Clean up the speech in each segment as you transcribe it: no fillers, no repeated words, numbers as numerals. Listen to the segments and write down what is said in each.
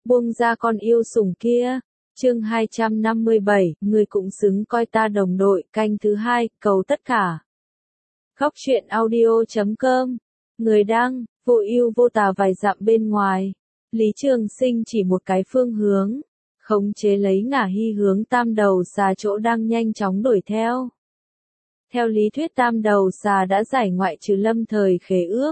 buông ra con yêu sủng kia. Chương 257, người cũng xứng coi ta đồng đội, canh thứ 2, cầu tất cả. Góc truyện audio.com. Người đăng, vô ưu vô tà vài dặm bên ngoài. Lý Trường Sinh chỉ một cái phương hướng, khống chế lấy Ngả Hy hướng tam đầu xà chỗ đang nhanh chóng đuổi theo. Theo lý thuyết tam đầu xà đã giải ngoại trừ lâm thời khế ước.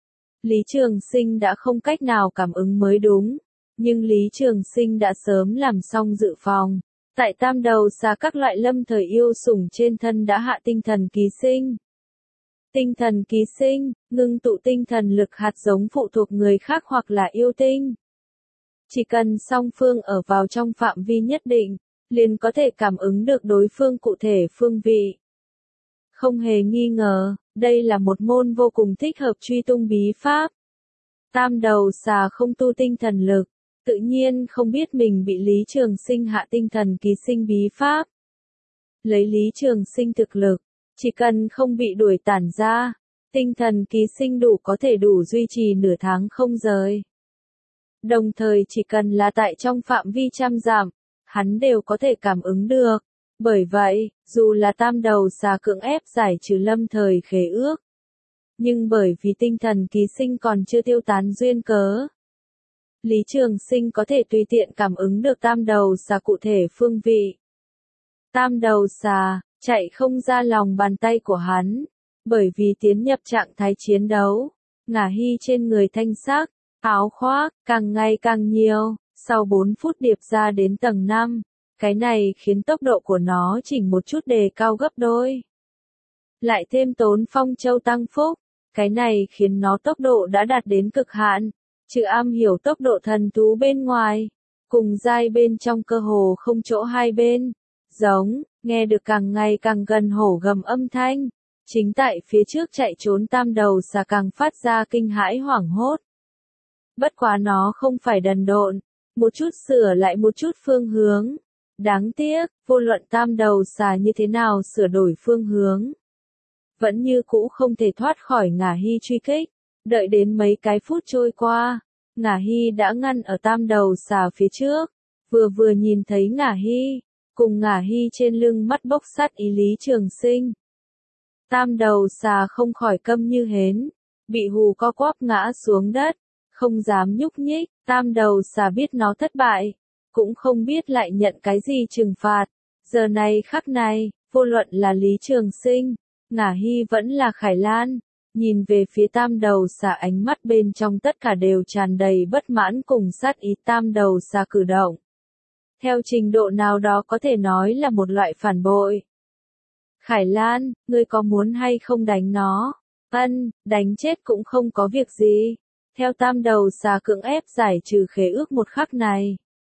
Lý Trường Sinh đã không cách nào cảm ứng mới đúng, nhưng Lý Trường Sinh đã sớm làm xong dự phòng. Tại tam đầu xà các loại lâm thời yêu sủng trên thân đã hạ tinh thần ký sinh. Tinh thần ký sinh, ngưng tụ tinh thần lực hạt giống phụ thuộc người khác hoặc là yêu tinh. Chỉ cần song phương ở vào trong phạm vi nhất định, liền có thể cảm ứng được đối phương cụ thể phương vị. Không hề nghi ngờ, đây là một môn vô cùng thích hợp truy tung bí pháp. Tam đầu xà không tu tinh thần lực, tự nhiên không biết mình bị Lý Trường Sinh hạ tinh thần ký sinh bí pháp. Lấy Lý Trường Sinh thực lực, chỉ cần không bị đuổi tản ra, tinh thần ký sinh có thể đủ duy trì nửa tháng không rời. Đồng thời chỉ cần là tại trong phạm vi trăm dặm, hắn đều có thể cảm ứng được. Bởi vậy, dù là tam đầu xà cưỡng ép giải trừ lâm thời khế ước, nhưng bởi vì tinh thần ký sinh còn chưa tiêu tán duyên cớ, Lý Trường Sinh có thể tùy tiện cảm ứng được tam đầu xà cụ thể phương vị. Tam đầu xà chạy không ra lòng bàn tay của hắn, bởi vì tiến nhập trạng thái chiến đấu. Ngả Hy trên người thanh sắc, áo khoác càng ngày càng nhiều, sau 4 phút điệp ra đến tầng 5. Cái này khiến tốc độ của nó chỉnh một chút đề cao gấp đôi. Lại thêm tốn phong châu tăng phúc, cái này khiến nó tốc độ đã đạt đến cực hạn. Trừ am hiểu tốc độ thần thú bên ngoài, cùng giai bên trong cơ hồ không chỗ hai bên. Giống, nghe được càng ngày càng gần hổ gầm âm thanh. Chính tại phía trước chạy trốn tam đầu xà càng phát ra kinh hãi hoảng hốt. Bất quá nó không phải đần độn, một chút sửa lại một chút phương hướng. Đáng tiếc, vô luận tam đầu xà như thế nào sửa đổi phương hướng, vẫn như cũ không thể thoát khỏi Ngả Hy truy kích. Đợi đến mấy cái phút trôi qua, Ngả Hy đã ngăn ở tam đầu xà phía trước. Vừa nhìn thấy Ngả Hy, cùng Ngả Hy trên lưng mắt bốc sát ý Lý Trường Sinh. Tam đầu xà không khỏi câm như hến, bị hù co quắp ngã xuống đất, không dám nhúc nhích. Tam đầu xà biết nó thất bại, cũng không biết lại nhận cái gì trừng phạt. Giờ này khắc này, vô luận là Lý Trường Sinh, Ngả Hy vẫn là Khải Lan, nhìn về phía tam đầu xà ánh mắt bên trong tất cả đều tràn đầy bất mãn cùng sát ý. Tam đầu xà cử động, theo trình độ nào đó có thể nói là một loại phản bội. Khải Lan, ngươi có muốn hay không đánh nó? Ân, đánh chết cũng không có việc gì. Theo tam đầu xà cưỡng ép giải trừ khế ước một khắc này,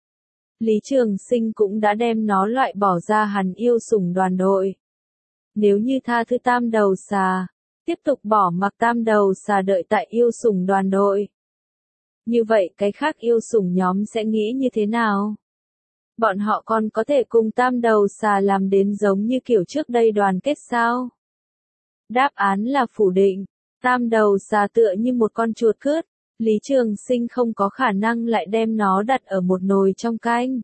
Lý Trường Sinh cũng đã đem nó loại bỏ ra hắn yêu sủng đoàn đội. Nếu như tha thứ tam đầu xà, tiếp tục bỏ mặc tam đầu xà đợi tại yêu sủng đoàn đội, như vậy cái khác yêu sủng nhóm sẽ nghĩ như thế nào? Bọn họ còn có thể cùng tam đầu xà làm đến giống như kiểu trước đây đoàn kết sao? Đáp án là phủ định. Tam đầu xà tựa như một con chuột cướp, Lý Trường Sinh không có khả năng lại đem nó đặt ở một nồi trong canh.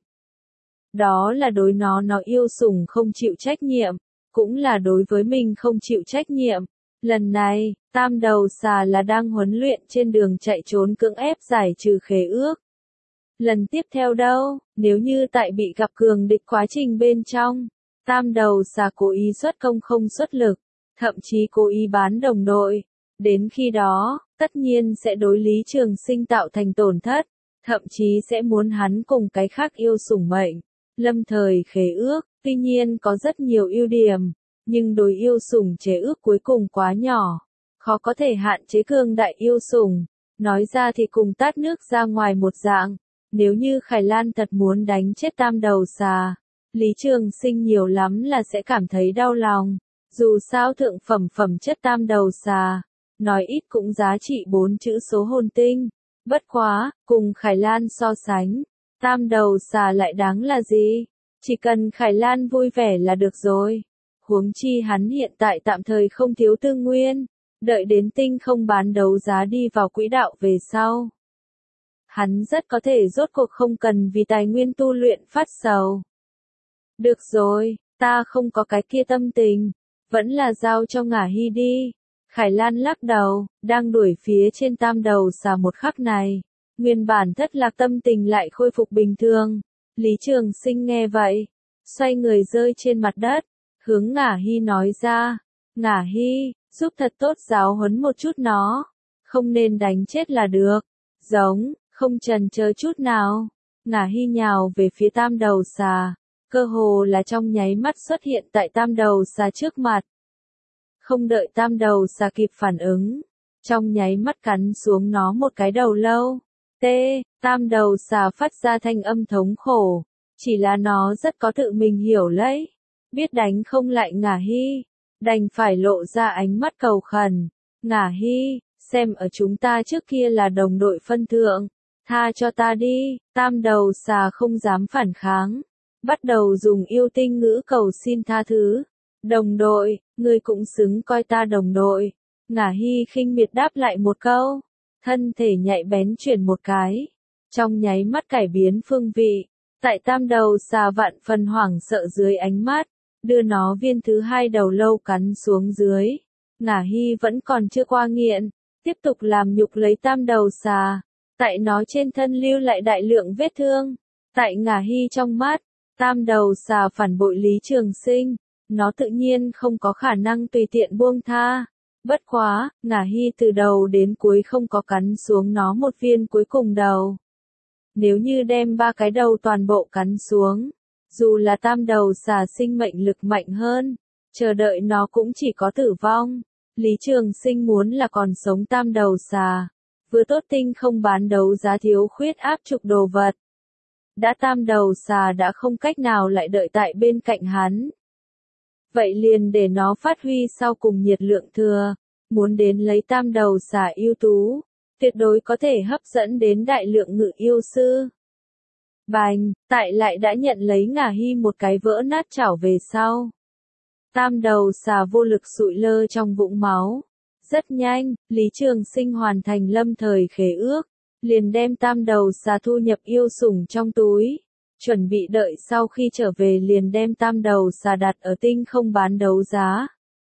Đó là đối nó yêu sủng không chịu trách nhiệm, cũng là đối với mình không chịu trách nhiệm. Lần này, tam đầu xà là đang huấn luyện trên đường chạy trốn cưỡng ép giải trừ khế ước. Lần tiếp theo đâu, nếu như tại bị gặp cường địch quá trình bên trong, tam đầu xà cố ý xuất công không xuất lực, thậm chí cố ý bán đồng đội. Đến khi đó, tất nhiên sẽ đối Lý Trường Sinh tạo thành tổn thất, thậm chí sẽ muốn hắn cùng cái khác yêu sủng mệnh. Lâm thời khế ước, tuy nhiên có rất nhiều ưu điểm, nhưng đối yêu sủng chế ước cuối cùng quá nhỏ, khó có thể hạn chế cường đại yêu sủng. Nói ra thì cùng tát nước ra ngoài một dạng. Nếu như Khải Lan thật muốn đánh chết tam đầu xà, Lý Trường Sinh nhiều lắm là sẽ cảm thấy đau lòng. Dù sao thượng phẩm chất tam đầu xà, nói ít cũng giá trị 4 chữ số hồn tinh. Bất quá, cùng Khải Lan so sánh, tam đầu xà lại đáng là gì? Chỉ cần Khải Lan vui vẻ là được rồi. Huống chi hắn hiện tại tạm thời không thiếu tư nguyên, đợi đến tinh không bán đấu giá đi vào quỹ đạo về sau, Hắn rất có thể rốt cuộc không cần vì tài nguyên tu luyện phát sầu. Được rồi, ta không có cái kia tâm tình, vẫn là giao cho Ngả Hy đi. Khải Lan lắc đầu, đang đuổi phía trên tam đầu xà một khắc này. Nguyên bản thất lạc tâm tình lại khôi phục bình thường. Lý Trường Sinh nghe vậy, xoay người rơi trên mặt đất, hướng Ngả Hy nói ra. Ngả Hy, giúp thật tốt giáo huấn một chút nó. Không nên đánh chết là được. Giống, không chần chờ chút nào. Ngả Hy nhào về phía tam đầu xà. Cơ hồ là trong nháy mắt xuất hiện tại tam đầu xà trước mặt. Không đợi tam đầu xà kịp phản ứng. Trong nháy mắt cắn xuống nó một cái đầu lâu. Tam đầu xà phát ra thanh âm thống khổ. Chỉ là nó rất có tự mình hiểu lấy. Biết đánh không lại Ngả Hy. Đành phải lộ ra ánh mắt cầu khẩn. Ngả Hy, xem ở chúng ta trước kia là đồng đội phân thượng. Tha cho ta đi. Tam đầu xà không dám phản kháng. Bắt đầu dùng yêu tinh ngữ cầu xin tha thứ. Đồng đội, ngươi cũng xứng coi ta đồng đội. Ngả Hy khinh miệt đáp lại một câu. Thân thể nhạy bén chuyển một cái. Trong nháy mắt cải biến phương vị. Tại tam đầu xà vạn phần hoảng sợ dưới ánh mắt. Đưa nó viên thứ hai đầu lâu cắn xuống dưới. Ngả Hy vẫn còn chưa qua nghiện. Tiếp tục làm nhục lấy tam đầu xà. Tại nó trên thân lưu lại đại lượng vết thương. Tại Ngả Hy trong mắt. Tam đầu xà phản bội Lý Trường Sinh. Nó tự nhiên không có khả năng tùy tiện buông tha. Bất quá, Ngả Hy từ đầu đến cuối không có cắn xuống nó một viên cuối cùng đầu. Nếu như đem ba cái đầu toàn bộ cắn xuống, dù là tam đầu xà sinh mệnh lực mạnh hơn, chờ đợi nó cũng chỉ có tử vong. Lý Trường Sinh muốn là còn sống tam đầu xà. Vừa tốt tinh không bán đấu giá thiếu khuyết áp trục đồ vật. Đã tam đầu xà đã không cách nào lại đợi tại bên cạnh hắn. Vậy liền để nó phát huy sau cùng nhiệt lượng thừa. Muốn đến lấy tam đầu xà ưu tú. Tuyệt đối có thể hấp dẫn đến đại lượng ngự yêu sư. Bành, tại lại đã nhận lấy Ngả Hy một cái vỡ nát chảo về sau. Tam đầu xà vô lực sụi lơ trong vũng máu. Rất nhanh, Lý Trường Sinh hoàn thành lâm thời khế ước. Liền đem tam đầu xà thu nhập yêu sủng trong túi. Chuẩn bị đợi sau khi trở về liền đem tam đầu xà đặt ở tinh không bán đấu giá.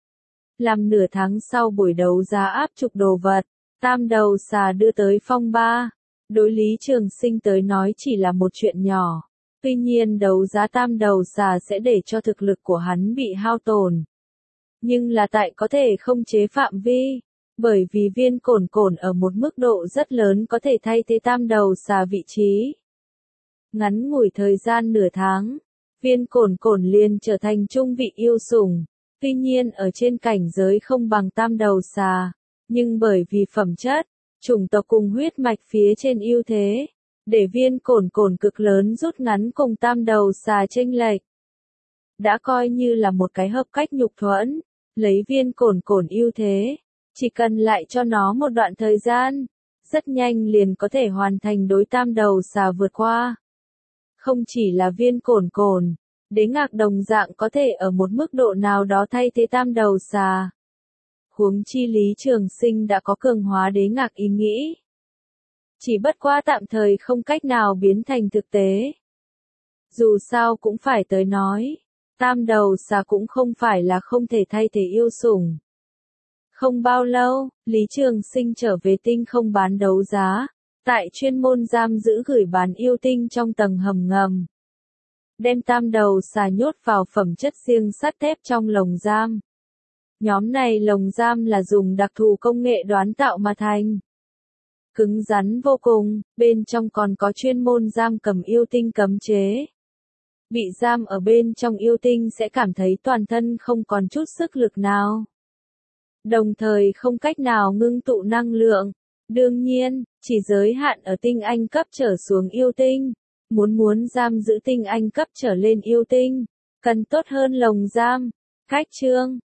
Làm nửa tháng sau buổi đấu giá áp trục đồ vật, tam đầu xà đưa tới phong ba. Đối Lý Trường Sinh tới nói chỉ là một chuyện nhỏ. Tuy nhiên đấu giá tam đầu xà sẽ để cho thực lực của hắn bị hao tổn. Nhưng là tại có thể không chế phạm vi. Bởi vì viên cổn cổn ở một mức độ rất lớn có thể thay thế tam đầu xà vị trí. Ngắn ngủi thời gian nửa tháng, viên cổn cổn liền trở thành trung vị yêu sủng. Tuy nhiên ở trên cảnh giới không bằng tam đầu xà, nhưng bởi vì phẩm chất, chủng tộc cùng huyết mạch phía trên ưu thế, để viên cổn cổn cực lớn rút ngắn cùng tam đầu xà chênh lệch. Đã coi như là một cái hợp cách nhục thuẫn, lấy viên cổn cổn ưu thế, chỉ cần lại cho nó một đoạn thời gian, rất nhanh liền có thể hoàn thành đối tam đầu xà vượt qua. Không chỉ là viên cổn cổn, Đế Ngạc đồng dạng có thể ở một mức độ nào đó thay thế tam đầu xà. Huống chi Lý Trường Sinh đã có cường hóa Đế Ngạc ý nghĩ. Chỉ bất quá tạm thời không cách nào biến thành thực tế. Dù sao cũng phải tới nói, tam đầu xà cũng không phải là không thể thay thế yêu sủng. Không bao lâu, Lý Trường Sinh trở về tinh không bán đấu giá, tại chuyên môn giam giữ gửi bán yêu tinh trong tầng hầm ngầm. Đem tam đầu xà nhốt vào phẩm chất riêng sắt thép trong lồng giam. Nhóm này lồng giam là dùng đặc thù công nghệ đoán tạo mà thành. Cứng rắn vô cùng, bên trong còn có chuyên môn giam cầm yêu tinh cấm chế. Bị giam ở bên trong yêu tinh sẽ cảm thấy toàn thân không còn chút sức lực nào. Đồng thời không cách nào ngưng tụ năng lượng. Đương nhiên, chỉ giới hạn ở tinh anh cấp trở xuống yêu tinh. Muốn giam giữ tinh anh cấp trở lên yêu tinh, cần tốt hơn lồng giam. Khách chương,